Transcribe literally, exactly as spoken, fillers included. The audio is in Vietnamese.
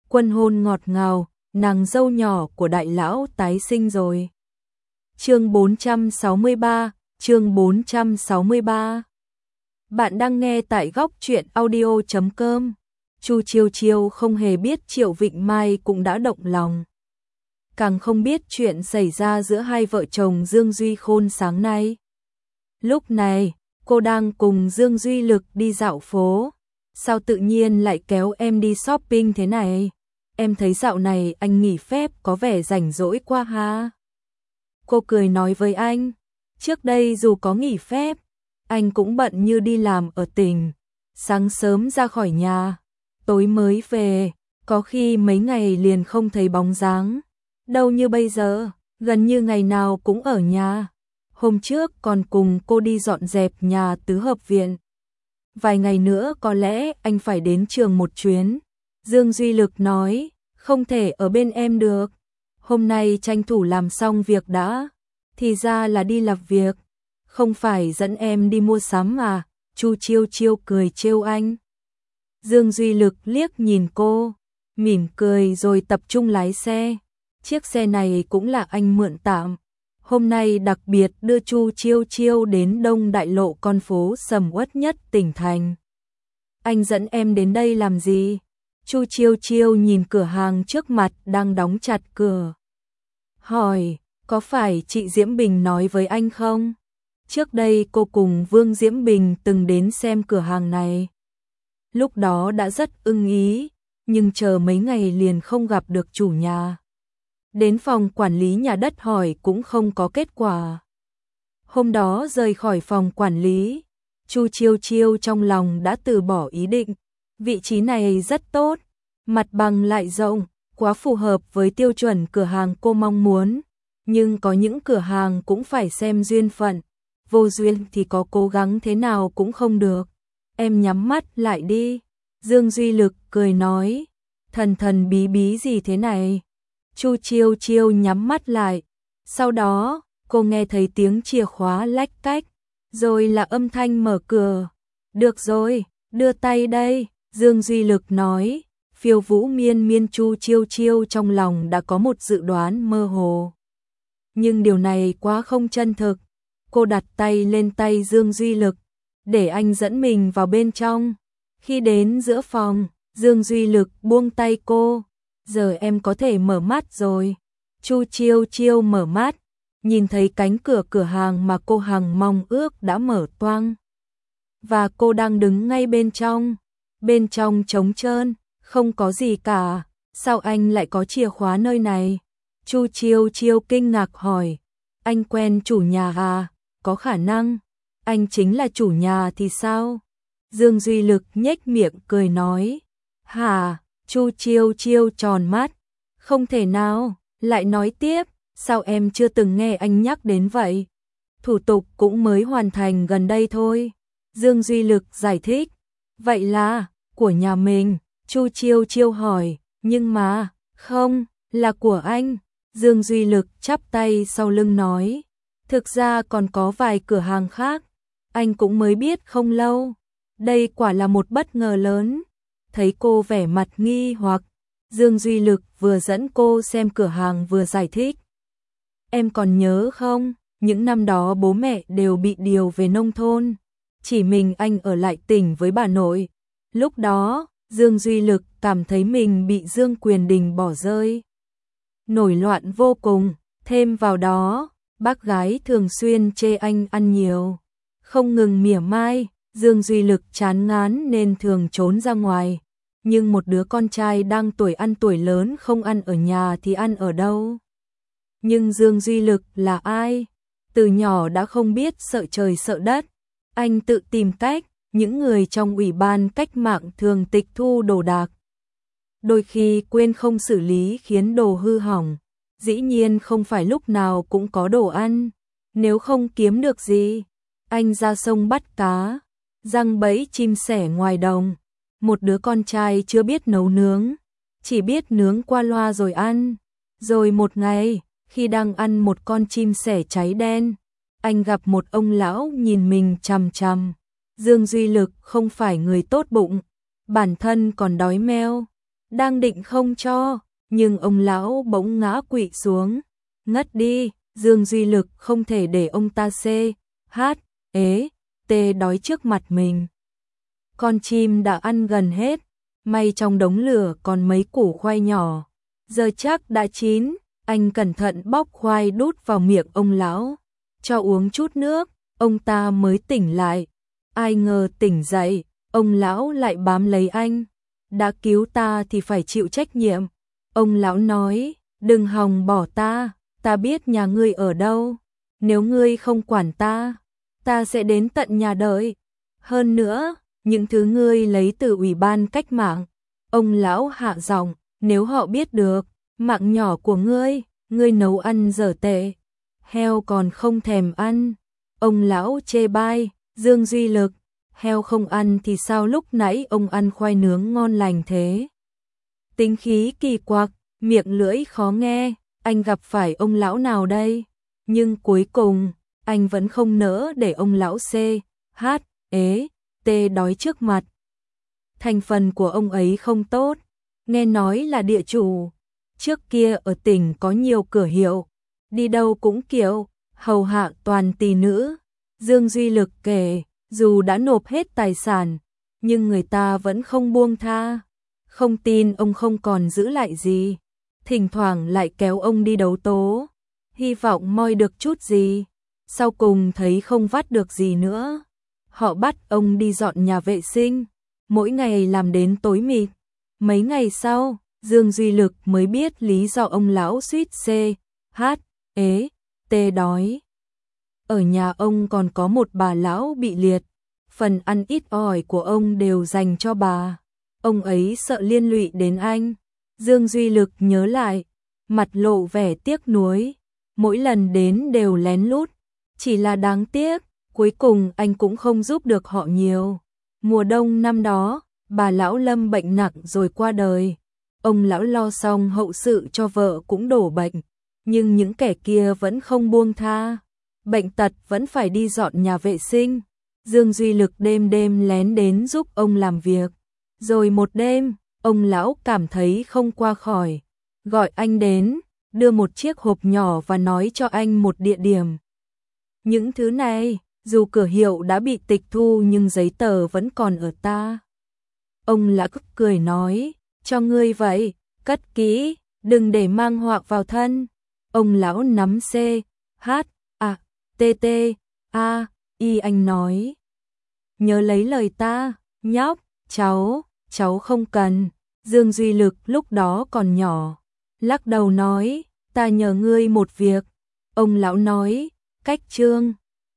Quân hôn ngọt ngào, nàng dâu nhỏ của đại lão tái sinh rồi. Chương bốn trăm sáu mươi ba, chương bốn trăm sáu mươi ba. Bạn đang nghe tại góc truyện audio chấm com. Chu Chiêu Chiêu không hề biết Triệu Vịnh Mai cũng đã động lòng. Càng không biết chuyện xảy ra giữa hai vợ chồng Dương Duy Khôn sáng nay. Lúc này, cô đang cùng Dương Duy Lực đi dạo phố. Sao tự nhiên lại kéo em đi shopping thế này? Em thấy dạo này anh nghỉ phép có vẻ rảnh rỗi quá ha. Cô cười nói với anh. Trước đây dù có nghỉ phép, anh cũng bận như đi làm ở tỉnh. Sáng sớm ra khỏi nhà, tối mới về, có khi mấy ngày liền không thấy bóng dáng. Đâu như bây giờ, gần như ngày nào cũng ở nhà. Hôm trước còn cùng cô đi dọn dẹp nhà tứ hợp viện. Vài ngày nữa có lẽ anh phải đến trường một chuyến. Dương Duy Lực nói, không thể ở bên em được. Hôm nay tranh thủ làm xong việc đã. Thì ra là đi làm việc. Không phải dẫn em đi mua sắm à? Chu Chiêu Chiêu cười trêu anh. Dương Duy Lực liếc nhìn cô, mỉm cười rồi tập trung lái xe. Chiếc xe này cũng là anh mượn tạm. Hôm nay đặc biệt đưa Chu Chiêu Chiêu đến Đông Đại Lộ, con phố sầm uất nhất tỉnh thành. Anh dẫn em đến đây làm gì? Chu Chiêu Chiêu nhìn cửa hàng trước mặt đang đóng chặt cửa. Hỏi, có phải chị Diễm Bình nói với anh không? Trước đây cô cùng Vương Diễm Bình từng đến xem cửa hàng này. Lúc đó đã rất ưng ý, nhưng chờ mấy ngày liền không gặp được chủ nhà. Đến phòng quản lý nhà đất hỏi cũng không có kết quả. Hôm đó rời khỏi phòng quản lý, Chu Chiêu Chiêu trong lòng đã từ bỏ ý định. Vị trí này rất tốt, mặt bằng lại rộng, quá phù hợp với tiêu chuẩn cửa hàng cô mong muốn. Nhưng có những cửa hàng cũng phải xem duyên phận, vô duyên thì có cố gắng thế nào cũng không được. Em nhắm mắt lại đi. Dương Duy Lực cười nói, thần thần bí bí gì thế này? Chu Chiêu Chiêu nhắm mắt lại. Sau đó, cô nghe thấy tiếng chìa khóa lách cách, rồi là âm thanh mở cửa. Được rồi, đưa tay đây, Dương Duy Lực nói. Phiêu vũ miên miên. Chu Chiêu Chiêu trong lòng đã có một dự đoán mơ hồ. Nhưng điều này quá không chân thực. Cô đặt tay lên tay Dương Duy Lực, để anh dẫn mình vào bên trong. Khi đến giữa phòng, Dương Duy Lực buông tay cô. Giờ em có thể mở mắt rồi. Chu Chiêu Chiêu mở mắt, nhìn thấy cánh cửa cửa hàng mà cô hằng mong ước đã mở toang. Và cô đang đứng ngay bên trong. Bên trong trống trơn, không có gì cả. Sao anh lại có chìa khóa nơi này? Chu Chiêu Chiêu kinh ngạc hỏi. Anh quen chủ nhà à? Có khả năng. Anh chính là chủ nhà thì sao? Dương Duy Lực nhếch miệng cười nói. Hả? Chu Chiêu Chiêu tròn mắt. Không thể nào. Lại nói tiếp. Sao em chưa từng nghe anh nhắc đến vậy? Thủ tục cũng mới hoàn thành gần đây thôi. Dương Duy Lực giải thích. Vậy là của nhà mình. Chu Chiêu Chiêu hỏi. Nhưng mà, không, là của anh. Dương Duy Lực chắp tay sau lưng nói. Thực ra còn có vài cửa hàng khác. Anh cũng mới biết không lâu. Đây quả là một bất ngờ lớn. Thấy cô vẻ mặt nghi hoặc, Dương Duy Lực vừa dẫn cô xem cửa hàng vừa giải thích. Em còn nhớ không, những năm đó bố mẹ đều bị điều về nông thôn. Chỉ mình anh ở lại tỉnh với bà nội. Lúc đó, Dương Duy Lực cảm thấy mình bị Dương Quyền Đình bỏ rơi. Nổi loạn vô cùng, thêm vào đó, bác gái thường xuyên chê anh ăn nhiều. Không ngừng mỉa mai, Dương Duy Lực chán ngán nên thường trốn ra ngoài. Nhưng một đứa con trai đang tuổi ăn tuổi lớn không ăn ở nhà thì ăn ở đâu? Nhưng Dương Duy Lực là ai? Từ nhỏ đã không biết sợ trời sợ đất. Anh tự tìm cách, những người trong ủy ban cách mạng thường tịch thu đồ đạc. Đôi khi quên không xử lý khiến đồ hư hỏng. Dĩ nhiên không phải lúc nào cũng có đồ ăn. Nếu không kiếm được gì, anh ra sông bắt cá, giăng bẫy chim sẻ ngoài đồng. Một đứa con trai chưa biết nấu nướng, chỉ biết nướng qua loa rồi ăn. Rồi một ngày, khi đang ăn một con chim sẻ cháy đen, anh gặp một ông lão nhìn mình chằm chằm. Dương Duy Lực không phải người tốt bụng, bản thân còn đói meo. đang định không cho, nhưng ông lão bỗng ngã quỵ xuống, ngất đi. Dương Duy Lực không thể để ông ta xê, hát, ế, tê đói trước mặt mình. Con chim đã ăn gần hết, may trong đống lửa còn mấy củ khoai nhỏ, giờ chắc đã chín. Anh cẩn thận bóc khoai đút vào miệng ông lão, cho uống chút nước, ông ta mới tỉnh lại. Ai ngờ tỉnh dậy, ông lão lại bám lấy anh. Đã cứu ta thì phải chịu trách nhiệm. Ông lão nói, đừng hòng bỏ ta, ta biết nhà ngươi ở đâu. Nếu ngươi không quản ta, ta sẽ đến tận nhà đợi. Hơn nữa, những thứ ngươi lấy từ ủy ban cách mạng. Ông lão hạ giọng, nếu họ biết được, mạng nhỏ của ngươi, ngươi nấu ăn dở tệ, heo còn không thèm ăn. Ông lão chê bai, Dương Duy Lực, heo không ăn thì sao lúc nãy ông ăn khoai nướng ngon lành thế? Tính khí kỳ quặc, miệng lưỡi khó nghe, anh gặp phải ông lão nào đây? Nhưng cuối cùng, anh vẫn không nỡ để ông lão xê, hát, ế, tê đói trước mặt. Thành phần của ông ấy không tốt, nghe nói là địa chủ. Trước kia ở tỉnh có nhiều cửa hiệu, đi đâu cũng kiểu, hầu hạ toàn tỷ nữ. Dương Duy Lực kể, dù đã nộp hết tài sản, nhưng người ta vẫn không buông tha. Không tin ông không còn giữ lại gì, thỉnh thoảng lại kéo ông đi đấu tố, hy vọng moi được chút gì. Sau cùng thấy không vắt được gì nữa, họ bắt ông đi dọn nhà vệ sinh, mỗi ngày làm đến tối mịt. Mấy ngày sau, Dương Duy Lực mới biết lý do ông lão suýt xê, hát, ế, tê đói. Ở nhà ông còn có một bà lão bị liệt, phần ăn ít ỏi của ông đều dành cho bà. Ông ấy sợ liên lụy đến anh. Dương Duy Lực nhớ lại, mặt lộ vẻ tiếc nuối, mỗi lần đến đều lén lút, chỉ là đáng tiếc, cuối cùng anh cũng không giúp được họ nhiều. Mùa đông năm đó, bà lão lâm bệnh nặng rồi qua đời. Ông lão lo xong hậu sự cho vợ cũng đổ bệnh, nhưng những kẻ kia vẫn không buông tha. Bệnh tật vẫn phải đi dọn nhà vệ sinh. Dương Duy Lực đêm đêm lén đến giúp ông làm việc. Rồi một đêm, ông lão cảm thấy không qua khỏi, gọi anh đến, đưa một chiếc hộp nhỏ và nói cho anh một địa điểm. Những thứ này, dù cửa hiệu đã bị tịch thu nhưng giấy tờ vẫn còn ở ta. Ông lão cười nói, cho ngươi vậy, cất kỹ, đừng để mang họa vào thân. Ông lão nắm C, H, A, T, T, A, Y anh nói. Nhớ lấy lời ta, nhóc, cháu, cháu không cần. Dương Duy Lực lúc đó còn nhỏ, lắc đầu nói, ta nhờ ngươi một việc. Ông lão nói, cách trương.